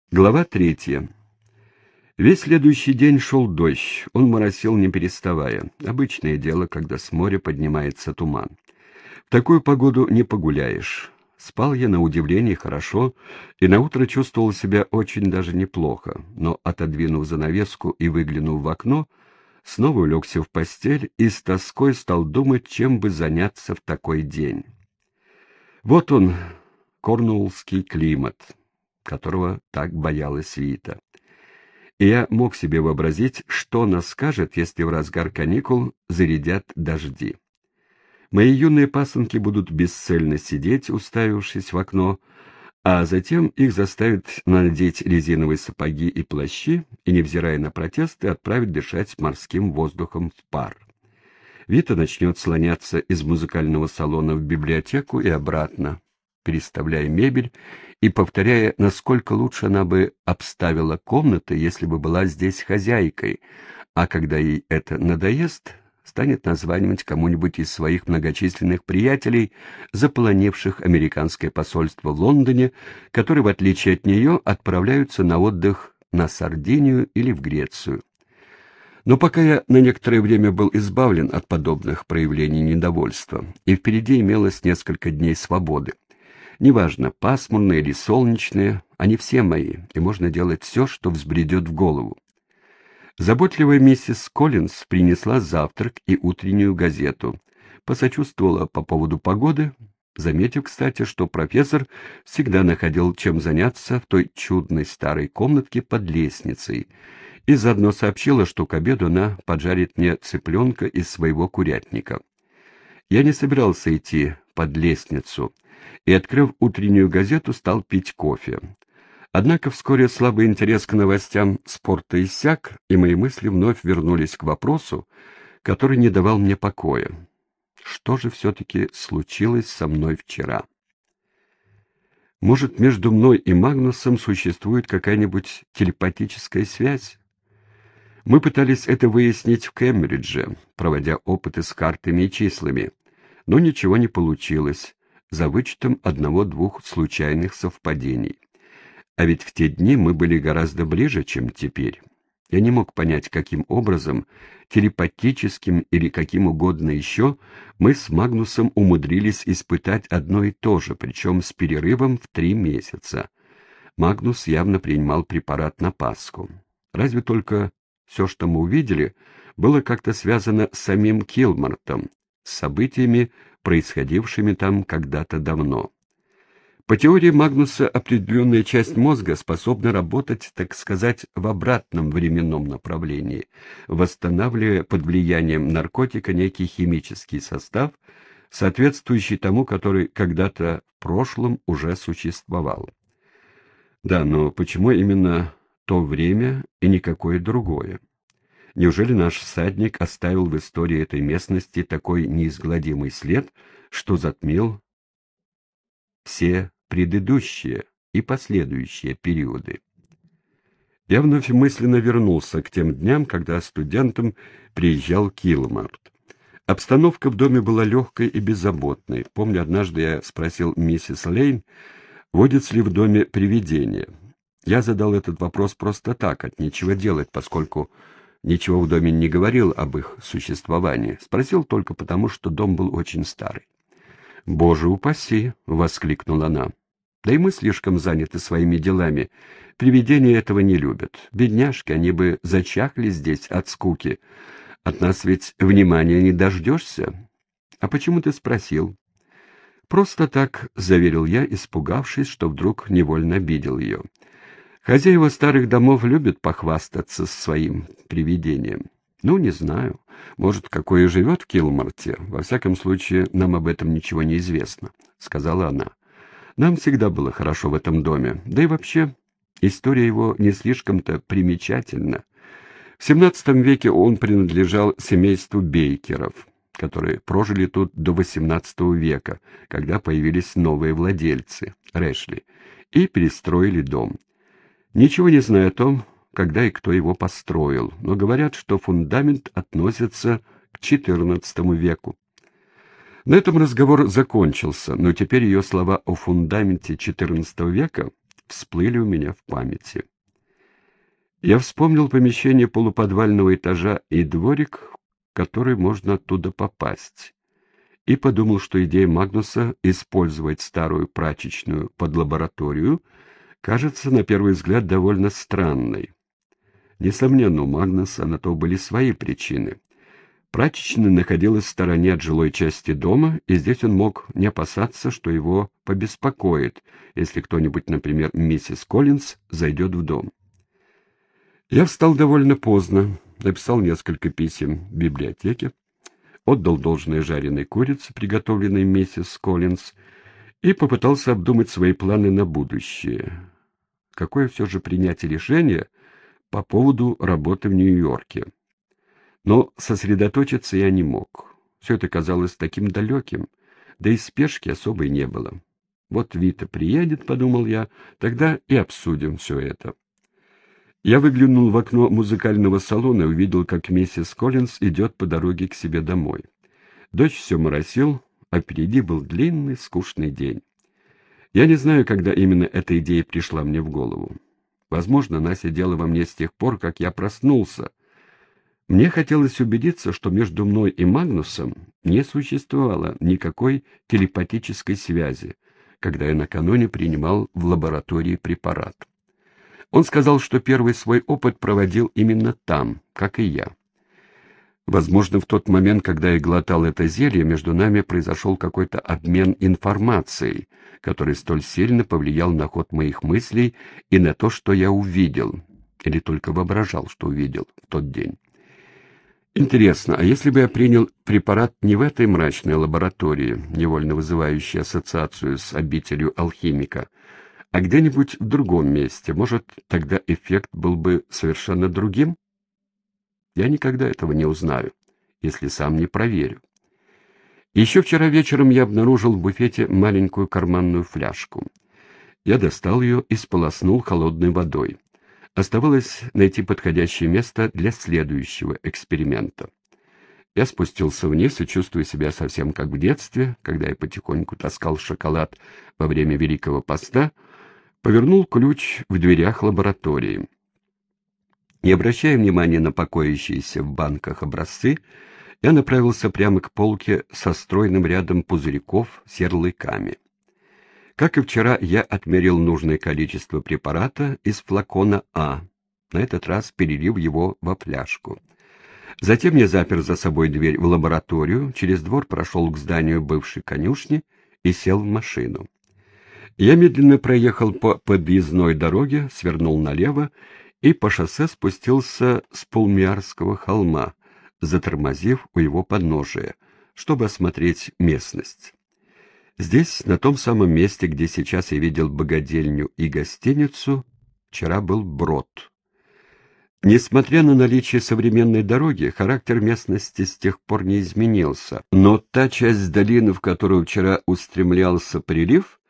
Глава 3. Весь следующий день шел дождь, он моросил не переставая. Обычное дело, когда с моря поднимается туман. В такую погоду не погуляешь. Спал я на удивление хорошо, и наутро чувствовал себя очень даже неплохо, но, отодвинув занавеску и выглянув в окно, снова улегся в постель и с тоской стал думать, чем бы заняться в такой день. Вот он, корнуоллский климат, которого так боялась Вита. И я мог себе вообразить, что она скажет, если в разгар каникул зарядят дожди. Мои юные пасынки будут бесцельно сидеть, уставившись в окно, а затем их заставят надеть резиновые сапоги и плащи и, невзирая на протесты, отправить дышать морским воздухом в пар. Вита начнет слоняться из музыкального салона в библиотеку и обратно, переставляя мебель и повторяя, насколько лучше она бы обставила комнаты, если бы была здесь хозяйкой, а когда ей это надоест, станет названивать кому-нибудь из своих многочисленных приятелей, заполонивших американское посольство в Лондоне, которые, в отличие от нее, отправляются на отдых на Сардинию или в Грецию. Но пока я на некоторое время был избавлен от подобных проявлений недовольства, и впереди имелось несколько дней свободы. Неважно, пасмурные или солнечные, они все мои, и можно делать все, что взбредет в голову. Заботливая миссис Коллинз принесла завтрак и утреннюю газету, посочувствовала по поводу погоды, заметив, кстати, что профессор всегда находил чем заняться в той чудной старой комнатке под лестницей, и заодно сообщила, что к обеду она поджарит мне цыпленка из своего курятника. Я не собирался идти под лестницу, и, открыв утреннюю газету, стал пить кофе. Однако вскоре слабый интерес к новостям спорта иссяк, и мои мысли вновь вернулись к вопросу, который не давал мне покоя. Что же все-таки случилось со мной вчера? Может, между мной и Магнусом существует какая-нибудь телепатическая связь? Мы пытались это выяснить в Кембридже, проводя опыты с картами и числами, но ничего не получилось, за вычетом одного-двух случайных совпадений. А ведь в те дни мы были гораздо ближе, чем теперь. Я не мог понять, каким образом, телепатическим или каким угодно еще, мы с Магнусом умудрились испытать одно и то же, причем с перерывом в 3 месяца. Магнус явно принимал препарат на Пасху. Разве только все, что мы увидели, было как-то связано с самим Килмартом, с событиями, происходившими там когда-то давно. По теории Магнуса, определенная часть мозга способна работать, так сказать, в обратном временном направлении, восстанавливая под влиянием наркотика некий химический состав, соответствующий тому, который когда-то в прошлом уже существовал. Да, но почему именно то время и никакое другое? Неужели наш всадник оставил в истории этой местности такой неизгладимый след, что затмил все предыдущие и последующие периоды? Я вновь мысленно вернулся к тем дням, когда студентом приезжал Килмарт. Обстановка в доме была легкой и беззаботной. Помню, однажды я спросил миссис Лейн, водится ли в доме привидения. Я задал этот вопрос просто так, от нечего делать, поскольку ничего в доме не говорил об их существовании. Спросил только потому, что дом был очень старый. «Боже упаси!» — воскликнула она. «Да и мы слишком заняты своими делами. Привидения этого не любят. Бедняжки, они бы зачахли здесь от скуки. От нас ведь внимания не дождешься. А почему ты спросил?» «Просто так», — заверил я, испугавшись, что вдруг невольно обидел ее. «Хозяева старых домов любят похвастаться своим привидением. Ну, не знаю. Может, какое живет в Килмарте. Во всяком случае, нам об этом ничего не известно», — сказала она. «Нам всегда было хорошо в этом доме. Да и вообще, история его не слишком-то примечательна. В XVII веке он принадлежал семейству Бейкеров, которые прожили тут до XVIII века, когда появились новые владельцы, Рэшли, и перестроили дом. Ничего не знаю о том, когда и кто его построил, но говорят, что фундамент относится к XIV веку. На этом разговор закончился, но теперь ее слова о фундаменте XIV века всплыли у меня в памяти. Я вспомнил помещение полуподвального этажа и дворик, в который можно оттуда попасть, и подумал, что идея Магнуса использовать старую прачечную под лабораторию кажется на первый взгляд довольно странной. Несомненно, у Магнуса на то были свои причины. Прачечная находилась в стороне от жилой части дома, и здесь он мог не опасаться, что его побеспокоит, если кто-нибудь, например, миссис Коллинз, зайдет в дом. Я встал довольно поздно, написал несколько писем в библиотеке, отдал должное жареной курице, приготовленной миссис Коллинз, и попытался обдумать свои планы на будущее. Какое все же принять решение по поводу работы в Нью-Йорке? Но сосредоточиться я не мог. Все это казалось таким далеким, да и спешки особой не было. Вот Вита приедет, подумал я, тогда и обсудим все это. Я выглянул в окно музыкального салона и увидел, как миссис Коллинз идет по дороге к себе домой. Дождь все моросил, а впереди был длинный, скучный день. Я не знаю, когда именно эта идея пришла мне в голову. Возможно, она сидела во мне с тех пор, как я проснулся. Мне хотелось убедиться, что между мной и Магнусом не существовало никакой телепатической связи, когда я накануне принимал в лаборатории препарат. Он сказал, что первый свой опыт проводил именно там, как и я. Возможно, в тот момент, когда я глотал это зелье, между нами произошел какой-то обмен информацией, который столь сильно повлиял на ход моих мыслей и на то, что я увидел, или только воображал, что увидел в тот день. Интересно, а если бы я принял препарат не в этой мрачной лаборатории, невольно вызывающей ассоциацию с обителью алхимика, а где-нибудь в другом месте, может, тогда эффект был бы совершенно другим? Я никогда этого не узнаю, если сам не проверю. Еще вчера вечером я обнаружил в буфете маленькую карманную фляжку. Я достал ее и сполоснул холодной водой. Оставалось найти подходящее место для следующего эксперимента. Я спустился вниз и, чувствуя себя совсем как в детстве, когда я потихоньку таскал шоколад во время Великого Поста, повернул ключ в дверях лаборатории. Не обращая внимания на покоящиеся в банках образцы, я направился прямо к полке со стройным рядом пузырьков с ярлыками. Как и вчера, я отмерил нужное количество препарата из флакона А, на этот раз перелив его во фляжку. Затем я запер за собой дверь в лабораторию, через двор прошел к зданию бывшей конюшни и сел в машину. Я медленно проехал по подъездной дороге, свернул налево и по шоссе спустился с Пулмиарского холма, затормозив у его подножия, чтобы осмотреть местность. Здесь, на том самом месте, где сейчас я видел богадельню и гостиницу, вчера был брод. Несмотря на наличие современной дороги, характер местности с тех пор не изменился, но та часть долины, в которую вчера устремлялся прилив,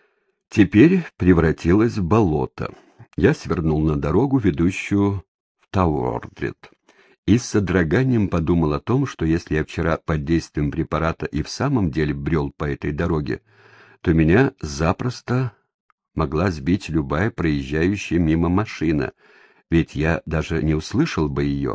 теперь превратилась в болото. Я свернул на дорогу, ведущую в Тауордред, и с содроганием подумал о том, что если я вчера под действием препарата и в самом деле брел по этой дороге, то меня запросто могла сбить любая проезжающая мимо машина, ведь я даже не услышал бы ее.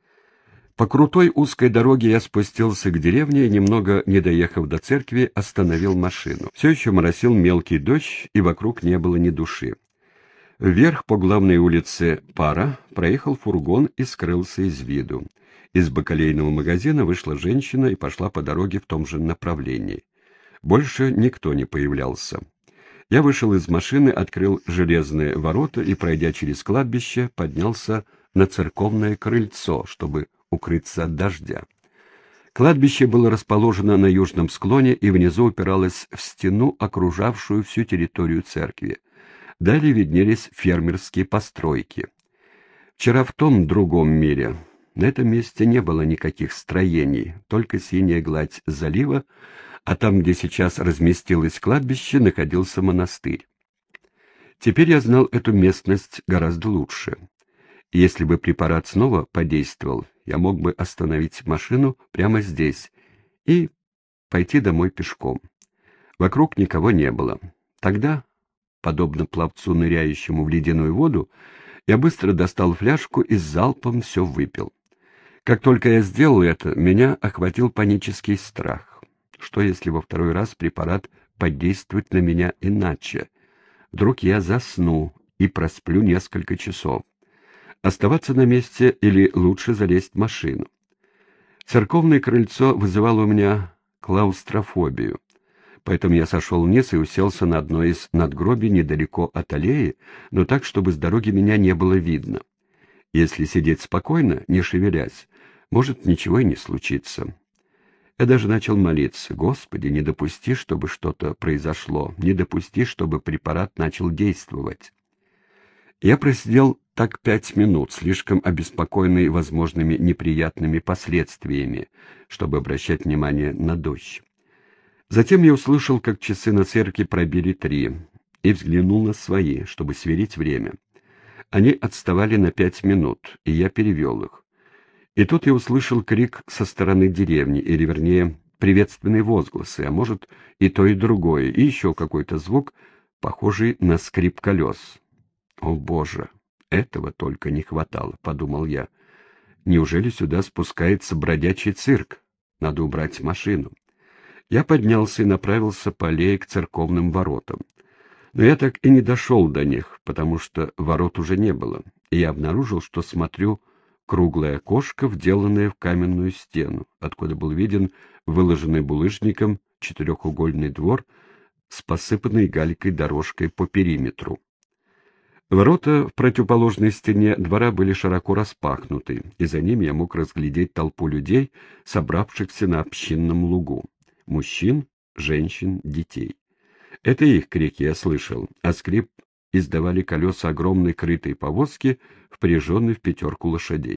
По крутой узкой дороге я спустился к деревне и, немного не доехав до церкви, остановил машину. Все еще моросил мелкий дождь, и вокруг не было ни души. Вверх по главной улице Пара проехал фургон и скрылся из виду. Из бакалейного магазина вышла женщина и пошла по дороге в том же направлении. Больше никто не появлялся. Я вышел из машины, открыл железные ворота и, пройдя через кладбище, поднялся на церковное крыльцо, чтобы укрыться от дождя. Кладбище было расположено на южном склоне и внизу упиралось в стену, окружавшую всю территорию церкви. Далее виднелись фермерские постройки. Вчера в том другом мире на этом месте не было никаких строений, только синяя гладь залива, а там, где сейчас разместилось кладбище, находился монастырь. Теперь я знал эту местность гораздо лучше. Если бы препарат снова подействовал, я мог бы остановить машину прямо здесь и пойти домой пешком. Вокруг никого не было. Тогда подобно пловцу, ныряющему в ледяную воду, я быстро достал фляжку и с залпом все выпил. Как только я сделал это, меня охватил панический страх. Что, если во второй раз препарат подействует на меня иначе? Вдруг я засну и просплю несколько часов. Оставаться на месте или лучше залезть в машину? Церковное крыльцо вызывало у меня клаустрофобию, поэтому я сошел вниз и уселся на одно из надгробий недалеко от аллеи, но так, чтобы с дороги меня не было видно. Если сидеть спокойно, не шевелясь, может, ничего и не случится. Я даже начал молиться: «Господи, не допусти, чтобы что-то произошло, не допусти, чтобы препарат начал действовать». Я просидел так 5 минут, слишком обеспокоенный возможными неприятными последствиями, чтобы обращать внимание на дождь. Затем я услышал, как часы на церкви пробили 3, и взглянул на свои, чтобы сверить время. Они отставали на 5 минут, и я перевел их. И тут я услышал крик со стороны деревни, или, вернее, приветственные возгласы, а может, и то, и другое, и еще какой-то звук, похожий на скрип колес. «О, Боже! Этого только не хватало», — подумал я. «Неужели сюда спускается бродячий цирк? Надо убрать машину». Я поднялся и направился по аллее к церковным воротам. Но я так и не дошел до них, потому что ворот уже не было, и я обнаружил, что смотрю круглое окошко, вделанное в каменную стену, откуда был виден выложенный булыжником четырехугольный двор с посыпанной галькой дорожкой по периметру. Ворота в противоположной стене двора были широко распахнуты, и за ними я мог разглядеть толпу людей, собравшихся на общинном лугу. Мужчин, женщин, детей. Это их крики я слышал, а скрип издавали колеса огромной крытой повозки, впряженной в 5 лошадей.